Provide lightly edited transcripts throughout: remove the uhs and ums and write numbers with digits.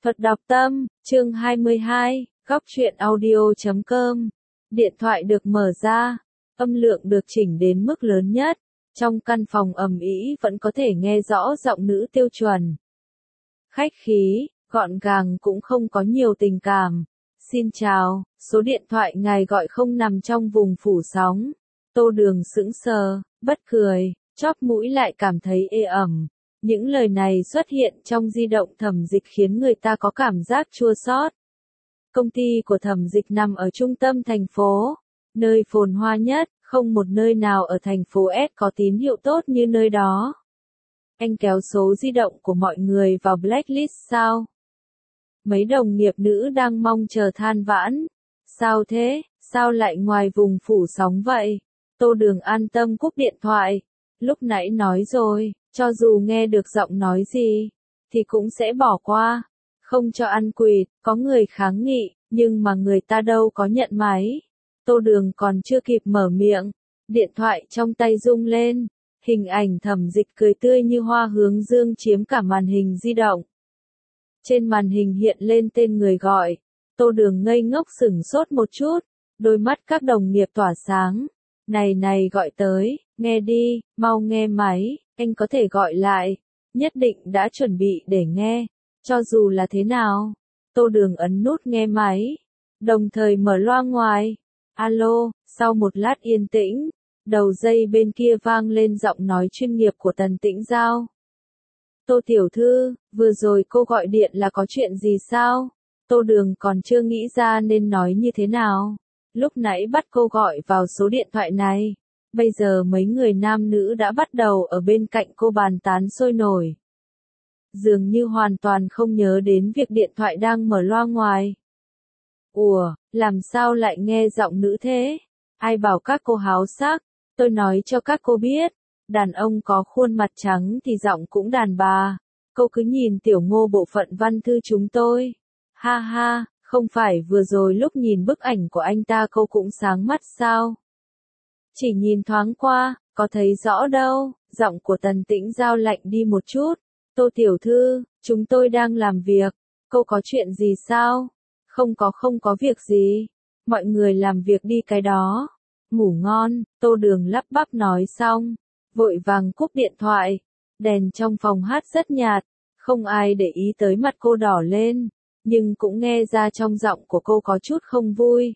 Thuật đọc tâm, chương 22, góc truyện audio.com. Điện thoại được mở ra, âm lượng được chỉnh đến mức lớn nhất. Trong căn phòng ầm ĩ vẫn có thể nghe rõ giọng nữ tiêu chuẩn. Khách khí, gọn gàng cũng không có nhiều tình cảm. Xin chào, số điện thoại ngài gọi không nằm trong vùng phủ sóng. Tô Đường sững sờ, bất cười, chóp mũi lại cảm thấy ê ẩm. Những lời này xuất hiện trong di động Thẩm Dịch khiến người ta có cảm giác chua xót. Công ty của Thẩm Dịch nằm ở trung tâm thành phố, nơi phồn hoa nhất, không một nơi nào ở thành phố S có tín hiệu tốt như nơi đó. Anh kéo số di động của mọi người vào blacklist sao? Mấy đồng nghiệp nữ đang mong chờ than vãn. Sao thế, sao lại ngoài vùng phủ sóng vậy? Tô Đường an tâm cúp điện thoại. Lúc nãy nói rồi, cho dù nghe được giọng nói gì, thì cũng sẽ bỏ qua. Không cho ăn quỵt, có người kháng nghị, nhưng mà người ta đâu có nhận máy. Tô Đường còn chưa kịp mở miệng, điện thoại trong tay rung lên. Hình ảnh Thẩm Dịch cười tươi như hoa hướng dương chiếm cả màn hình di động. Trên màn hình hiện lên tên người gọi. Tô Đường ngây ngốc sửng sốt một chút, đôi mắt các đồng nghiệp tỏa sáng. Này gọi tới, nghe đi, mau nghe máy, anh có thể gọi lại. Nhất định đã chuẩn bị để nghe, cho dù là thế nào. Tô Đường ấn nút nghe máy, đồng thời mở loa ngoài. Alo, sau một lát yên tĩnh, đầu dây bên kia vang lên giọng nói chuyên nghiệp của Tần Tĩnh Giao. Tô tiểu thư, vừa rồi cô gọi điện là có chuyện gì sao? Tô Đường còn chưa nghĩ ra nên nói như thế nào. Lúc nãy bắt cô gọi vào số điện thoại này. Bây giờ mấy người nam nữ đã bắt đầu ở bên cạnh cô bàn tán sôi nổi. Dường như hoàn toàn không nhớ đến việc điện thoại đang mở loa ngoài. Ủa, làm sao lại nghe giọng nữ thế? Ai bảo các cô háo sắc? Tôi nói cho các cô biết, đàn ông có khuôn mặt trắng thì giọng cũng đàn bà. Cô cứ nhìn tiểu Ngô bộ phận văn thư chúng tôi. Ha ha, không phải vừa rồi lúc nhìn bức ảnh của anh ta cô cũng sáng mắt sao? Chỉ nhìn thoáng qua, có thấy rõ đâu. Giọng của Tần Tĩnh Giao lạnh đi một chút. Tô tiểu thư, chúng tôi đang làm việc. Cô có chuyện gì sao? Không có việc gì. Mọi người làm việc đi cái đó. Ngủ ngon, Tô Đường lắp bắp nói xong, vội vàng cúp điện thoại. Đèn trong phòng hát rất nhạt, không ai để ý tới mặt cô đỏ lên, nhưng cũng nghe ra trong giọng của cô có chút không vui.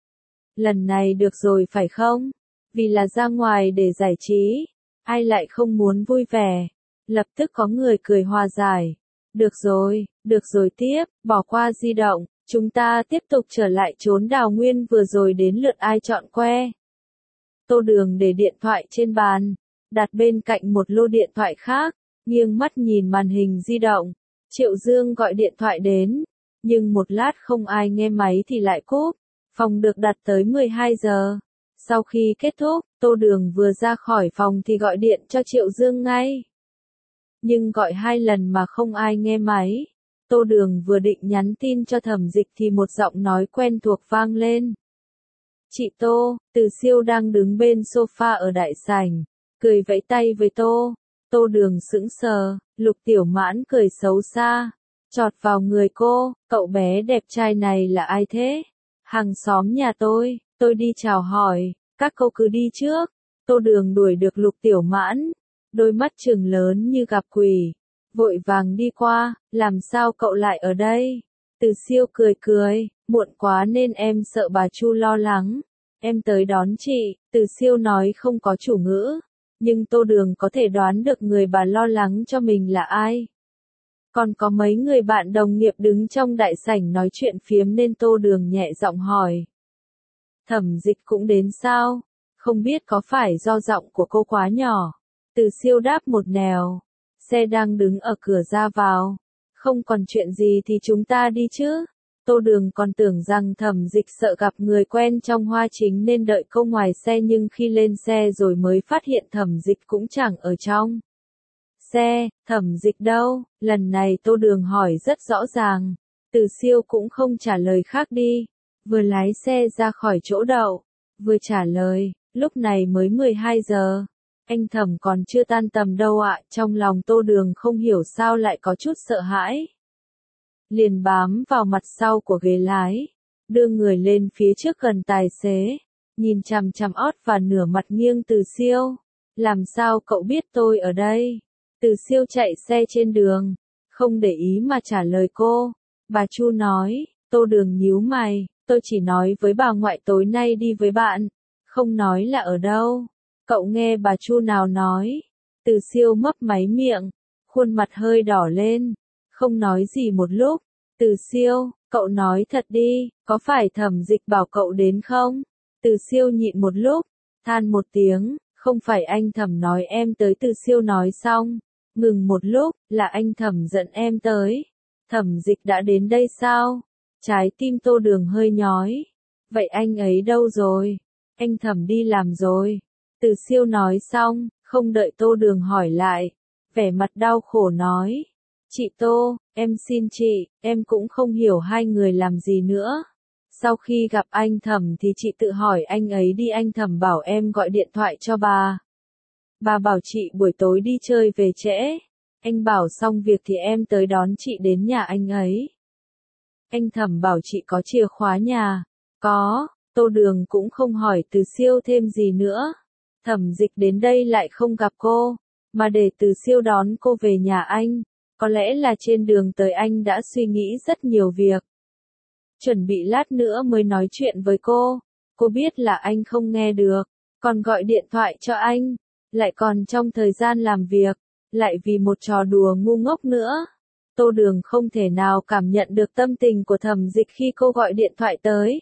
Lần này được rồi phải không? Vì là ra ngoài để giải trí, ai lại không muốn vui vẻ. Lập tức có người cười hòa giải. Được rồi tiếp, bỏ qua di động, chúng ta tiếp tục trở lại chốn đào nguyên vừa rồi đến lượt ai chọn que. Tô Đường để điện thoại trên bàn, đặt bên cạnh một lô điện thoại khác, nghiêng mắt nhìn màn hình di động. Triệu Dương gọi điện thoại đến, nhưng một lát không ai nghe máy thì lại cúp. Phòng được đặt tới 12 giờ. Sau khi kết thúc, Tô Đường vừa ra khỏi phòng thì gọi điện cho Triệu Dương ngay. Nhưng gọi 2 lần mà không ai nghe máy. Tô Đường vừa định nhắn tin cho Thẩm Dịch thì một giọng nói quen thuộc vang lên. Chị Tô, Từ Siêu đang đứng bên sofa ở đại sảnh, cười vẫy tay với Tô. Tô Đường sững sờ, Lục Tiểu Mãn cười xấu xa, chọt vào người cô, cậu bé đẹp trai này là ai thế? Hàng xóm nhà tôi đi chào hỏi, các cô cứ đi trước. Tô Đường đuổi được Lục Tiểu Mãn, đôi mắt trừng lớn như gặp quỷ, vội vàng đi qua, làm sao cậu lại ở đây? Từ Siêu cười, muộn quá nên em sợ bà Chu lo lắng. Em tới đón chị. Từ Siêu nói không có chủ ngữ, nhưng Tô Đường có thể đoán được người bà lo lắng cho mình là ai. Còn có mấy người bạn đồng nghiệp đứng trong đại sảnh nói chuyện phiếm nên Tô Đường nhẹ giọng hỏi. Thẩm Dịch cũng đến sao? Không biết có phải do giọng của cô quá nhỏ. Từ Siêu đáp một nẻo. Xe đang đứng ở cửa ra vào. Không còn chuyện gì thì chúng ta đi chứ. Tô Đường còn tưởng rằng Thẩm Dịch sợ gặp người quen trong Hoa Chính nên đợi cô ngoài xe, nhưng khi lên xe rồi mới phát hiện Thẩm Dịch cũng chẳng ở trong xe. Thẩm Dịch đâu? Lần này Tô Đường hỏi rất rõ ràng. Từ Siêu cũng không trả lời khác đi. Vừa lái xe ra khỏi chỗ đậu, vừa trả lời, lúc này mới 12 giờ. Anh Thẩm còn chưa tan tầm đâu ạ. Trong lòng Tô Đường không hiểu sao lại có chút sợ hãi. liền bám vào mặt sau của ghế lái, đưa người lên phía trước gần tài xế, nhìn chằm chằm ót và nửa mặt nghiêng Từ Siêu. Làm sao cậu biết tôi ở đây? Từ Siêu chạy xe trên đường, không để ý mà trả lời cô. Bà Chu nói. Tô Đường nhíu mày, tôi chỉ nói với bà ngoại tối nay đi với bạn, không nói là ở đâu. Cậu nghe bà Chu nào nói? Từ Siêu mấp máy miệng, khuôn mặt hơi đỏ lên, không nói gì một lúc. Từ Siêu, cậu nói thật đi, có phải Thẩm Dịch bảo cậu đến không? Từ Siêu nhịn một lúc, than một tiếng, không phải anh Thẩm nói em tới. Từ Siêu nói xong, ngừng một lúc, là anh Thẩm dẫn em tới. Thẩm Dịch đã đến đây sao? Trái tim Tô Đường hơi nhói. Vậy anh ấy đâu rồi? Anh Thẩm đi làm rồi. Từ Siêu nói xong, không đợi Tô Đường hỏi lại, vẻ mặt đau khổ nói. Chị Tô, em xin chị, em cũng không hiểu hai người làm gì nữa. Sau khi gặp anh Thẩm thì chị tự hỏi anh ấy đi, anh Thẩm bảo em gọi điện thoại cho bà. Bà bảo chị buổi tối đi chơi về trễ. Anh bảo xong việc thì em tới đón chị đến nhà anh ấy. Anh Thẩm bảo chị có chìa khóa nhà. Có. Tô Đường cũng không hỏi Từ Siêu thêm gì nữa. Thẩm Dịch đến đây lại không gặp cô, mà để Từ Siêu đón cô về nhà anh. Có lẽ là trên đường tới anh đã suy nghĩ rất nhiều việc. Chuẩn bị lát nữa mới nói chuyện với cô. Cô biết là anh không nghe được, còn gọi điện thoại cho anh, lại còn trong thời gian làm việc, lại vì một trò đùa ngu ngốc nữa. Tô Đường không thể nào cảm nhận được tâm tình của Thẩm Dịch khi cô gọi điện thoại tới.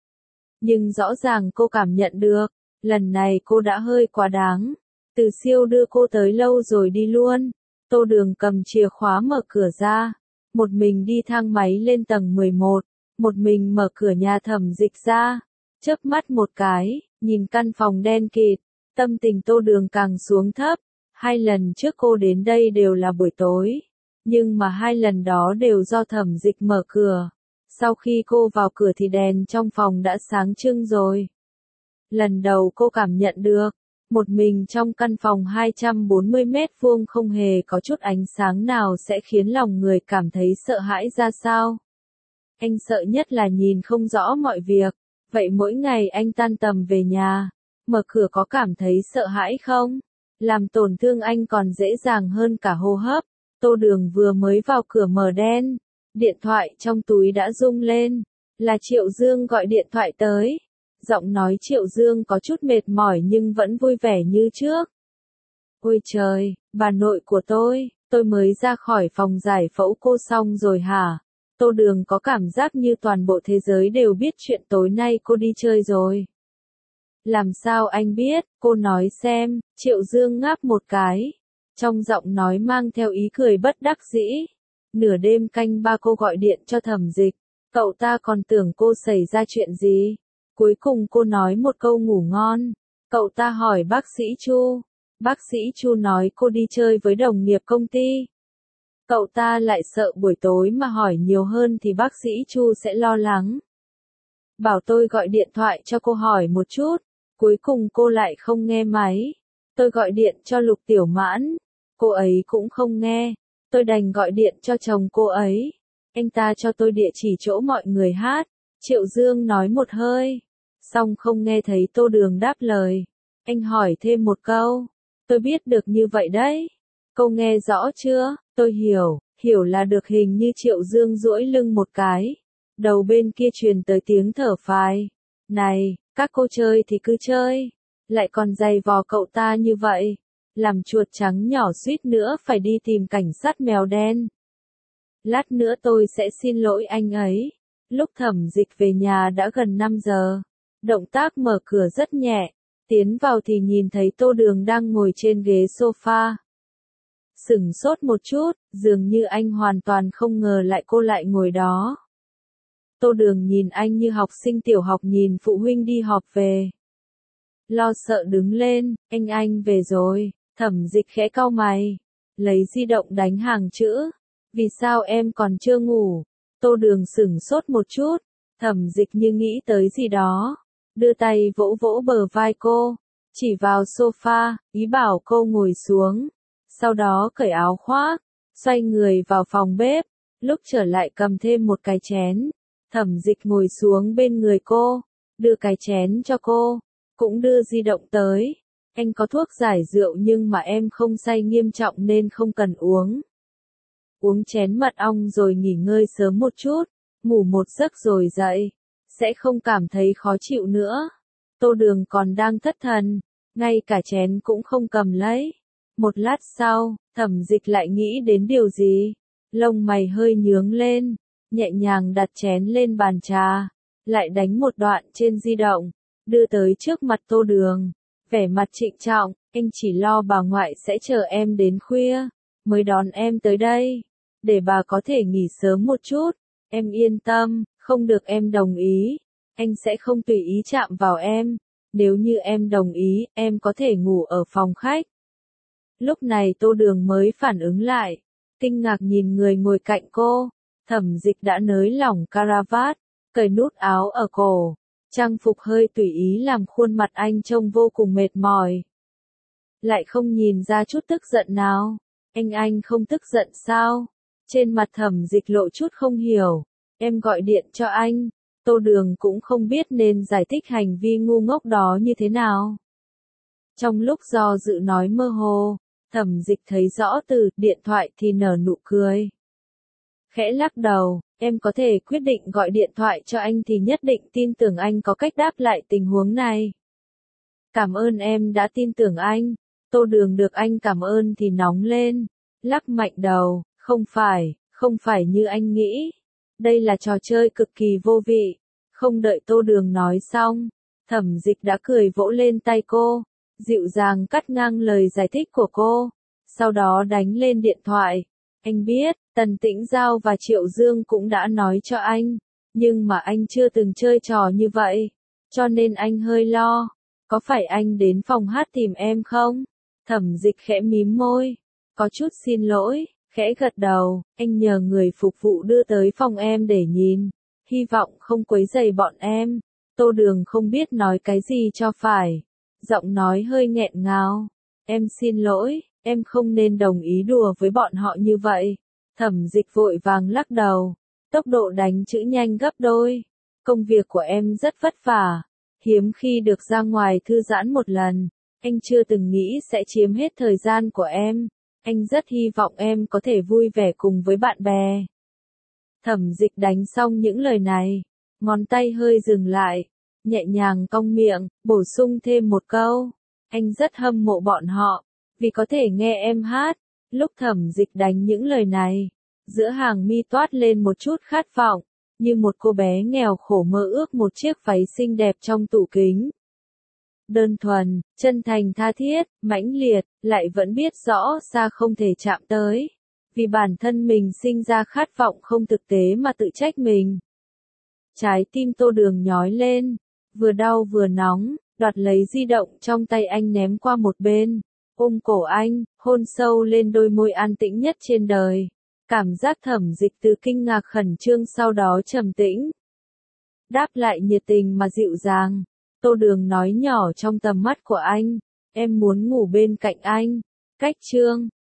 Nhưng rõ ràng cô cảm nhận được, lần này cô đã hơi quá đáng. Từ Siêu đưa cô tới lâu rồi đi luôn. Tô Đường cầm chìa khóa mở cửa ra, một mình đi thang máy lên tầng 11, một mình mở cửa nhà Thẩm Dịch ra. Chớp mắt một cái, nhìn căn phòng đen kịt, tâm tình Tô Đường càng xuống thấp. 2 lần trước cô đến đây đều là buổi tối, nhưng mà 2 lần đó đều do Thẩm Dịch mở cửa. Sau khi cô vào cửa thì đèn trong phòng đã sáng trưng rồi. Lần đầu cô cảm nhận được, một mình trong căn phòng 240 mét vuông không hề có chút ánh sáng nào sẽ khiến lòng người cảm thấy sợ hãi ra sao. Anh sợ nhất là nhìn không rõ mọi việc. Vậy mỗi ngày anh tan tầm về nhà, mở cửa có cảm thấy sợ hãi không? Làm tổn thương anh còn dễ dàng hơn cả hô hấp. Tô Đường vừa mới vào cửa mở đen, điện thoại trong túi đã rung lên. Là Triệu Dương gọi điện thoại tới. Giọng nói Triệu Dương có chút mệt mỏi nhưng vẫn vui vẻ như trước. Ôi trời, bà nội của tôi mới ra khỏi phòng giải phẫu cô xong rồi hả? Tô Đường có cảm giác như toàn bộ thế giới đều biết chuyện tối nay cô đi chơi rồi. Làm sao anh biết? Cô nói xem. Triệu Dương ngáp một cái, trong giọng nói mang theo ý cười bất đắc dĩ. Nửa đêm canh 3 cô gọi điện cho Thẩm Dịch, cậu ta còn tưởng cô xảy ra chuyện gì. Cuối cùng cô nói một câu ngủ ngon. Cậu ta hỏi bác sĩ Chu. Bác sĩ Chu nói cô đi chơi với đồng nghiệp công ty. Cậu ta lại sợ buổi tối mà hỏi nhiều hơn thì bác sĩ Chu sẽ lo lắng. Bảo tôi gọi điện thoại cho cô hỏi một chút. Cuối cùng cô lại không nghe máy. Tôi gọi điện cho Lục Tiểu Mãn. Cô ấy cũng không nghe. Tôi đành gọi điện cho chồng cô ấy. Anh ta cho tôi địa chỉ chỗ mọi người hát. Triệu Dương nói một hơi, xong không nghe thấy Tô Đường đáp lời. Anh hỏi thêm một câu. Tôi biết được như vậy đấy. Cô nghe rõ chưa? Tôi hiểu là được. Hình như Triệu Dương duỗi lưng một cái. Đầu bên kia truyền tới tiếng thở phào. Này, các cô chơi thì cứ chơi, lại còn giày vò cậu ta như vậy. Làm chuột trắng nhỏ suýt nữa phải đi tìm cảnh sát mèo đen. Lát nữa tôi sẽ xin lỗi anh ấy. Lúc Thẩm Dịch về nhà đã gần 5 giờ. Động tác mở cửa rất nhẹ. Tiến vào thì nhìn thấy Tô Đường đang ngồi trên ghế sofa. Sửng sốt một chút, dường như anh hoàn toàn không ngờ lại cô lại ngồi đó. Tô Đường nhìn anh như học sinh tiểu học nhìn phụ huynh đi họp về. Lo sợ đứng lên, anh về rồi. Thẩm Dịch khẽ cau mày, lấy di động đánh hàng chữ. Vì sao em còn chưa ngủ? Tô Đường sửng sốt một chút. Thẩm Dịch như nghĩ tới gì đó, đưa tay vỗ vỗ bờ vai cô, chỉ vào sofa, ý bảo cô ngồi xuống. Sau đó cởi áo khoác, xoay người vào phòng bếp. Lúc trở lại cầm thêm một cái chén. Thẩm Dịch ngồi xuống bên người cô, đưa cái chén cho cô, cũng đưa di động tới. Anh có thuốc giải rượu nhưng mà em không say nghiêm trọng nên không cần uống. Uống chén mật ong rồi nghỉ ngơi sớm một chút, ngủ một giấc rồi dậy, sẽ không cảm thấy khó chịu nữa. Tô Đường còn đang thất thần, ngay cả chén cũng không cầm lấy. Một lát sau, Thẩm Dịch lại nghĩ đến điều gì, lông mày hơi nhướng lên, nhẹ nhàng đặt chén lên bàn trà, lại đánh một đoạn trên di động, đưa tới trước mặt Tô Đường, vẻ mặt trịnh trọng, anh chỉ lo bà ngoại sẽ chờ em đến khuya, mới đón em tới đây, để bà có thể nghỉ sớm một chút, em yên tâm, không được em đồng ý, anh sẽ không tùy ý chạm vào em, nếu như em đồng ý, em có thể ngủ ở phòng khách. Lúc này Tô Đường mới phản ứng lại, kinh ngạc nhìn người ngồi cạnh cô. Thẩm Dịch đã nới lỏng caravat, cởi nút áo ở cổ, trang phục hơi tùy ý làm khuôn mặt anh trông vô cùng mệt mỏi. Lại không nhìn ra chút tức giận nào. Anh không tức giận sao? Trên mặt Thẩm Dịch lộ chút không hiểu. Em gọi điện cho anh. Tô Đường cũng không biết nên giải thích hành vi ngu ngốc đó như thế nào. Trong lúc do dự nói mơ hồ, Thẩm Dịch thấy rõ từ điện thoại thì nở nụ cười. Khẽ lắc đầu, em có thể quyết định gọi điện thoại cho anh thì nhất định tin tưởng anh có cách đáp lại tình huống này. Cảm ơn em đã tin tưởng anh. Tô Đường được anh cảm ơn thì nóng lên, lắc mạnh đầu, không phải như anh nghĩ. Đây là trò chơi cực kỳ vô vị. Không đợi Tô Đường nói xong, Thẩm Dịch đã cười vỗ lên tay cô, dịu dàng cắt ngang lời giải thích của cô, sau đó đánh lên điện thoại. Anh biết, Tần Tĩnh Giao và Triệu Dương cũng đã nói cho anh, nhưng mà anh chưa từng chơi trò như vậy, cho nên anh hơi lo. Có phải anh đến phòng hát tìm em không? Thẩm Dịch khẽ mím môi, có chút xin lỗi, khẽ gật đầu, anh nhờ người phục vụ đưa tới phòng em để nhìn, hy vọng không quấy rầy bọn em. Tô Đường không biết nói cái gì cho phải, giọng nói hơi nghẹn ngào, em xin lỗi, em không nên đồng ý đùa với bọn họ như vậy. Thẩm Dịch vội vàng lắc đầu, tốc độ đánh chữ nhanh gấp đôi, công việc của em rất vất vả, hiếm khi được ra ngoài thư giãn một lần, anh chưa từng nghĩ sẽ chiếm hết thời gian của em, anh rất hy vọng em có thể vui vẻ cùng với bạn bè. Thẩm Dịch đánh xong những lời này, ngón tay hơi dừng lại, nhẹ nhàng cong miệng, bổ sung thêm một câu, anh rất hâm mộ bọn họ, vì có thể nghe em hát. Lúc Thẩm Dịch đánh những lời này, giữa hàng mi toát lên một chút khát vọng, như một cô bé nghèo khổ mơ ước một chiếc váy xinh đẹp trong tủ kính. Đơn thuần, chân thành tha thiết, mãnh liệt, lại vẫn biết rõ xa không thể chạm tới. Vì bản thân mình sinh ra khát vọng không thực tế mà tự trách mình. Trái tim Tô Đường nhói lên, vừa đau vừa nóng, đoạt lấy di động trong tay anh ném qua một bên. Ôm cổ anh, hôn sâu lên đôi môi an tĩnh nhất trên đời. Cảm giác Thẩm Dịch từ kinh ngạc khẩn trương sau đó trầm tĩnh. Đáp lại nhiệt tình mà dịu dàng. Tô Đường nói nhỏ trong tầm mắt của anh, em muốn ngủ bên cạnh anh. Cách chương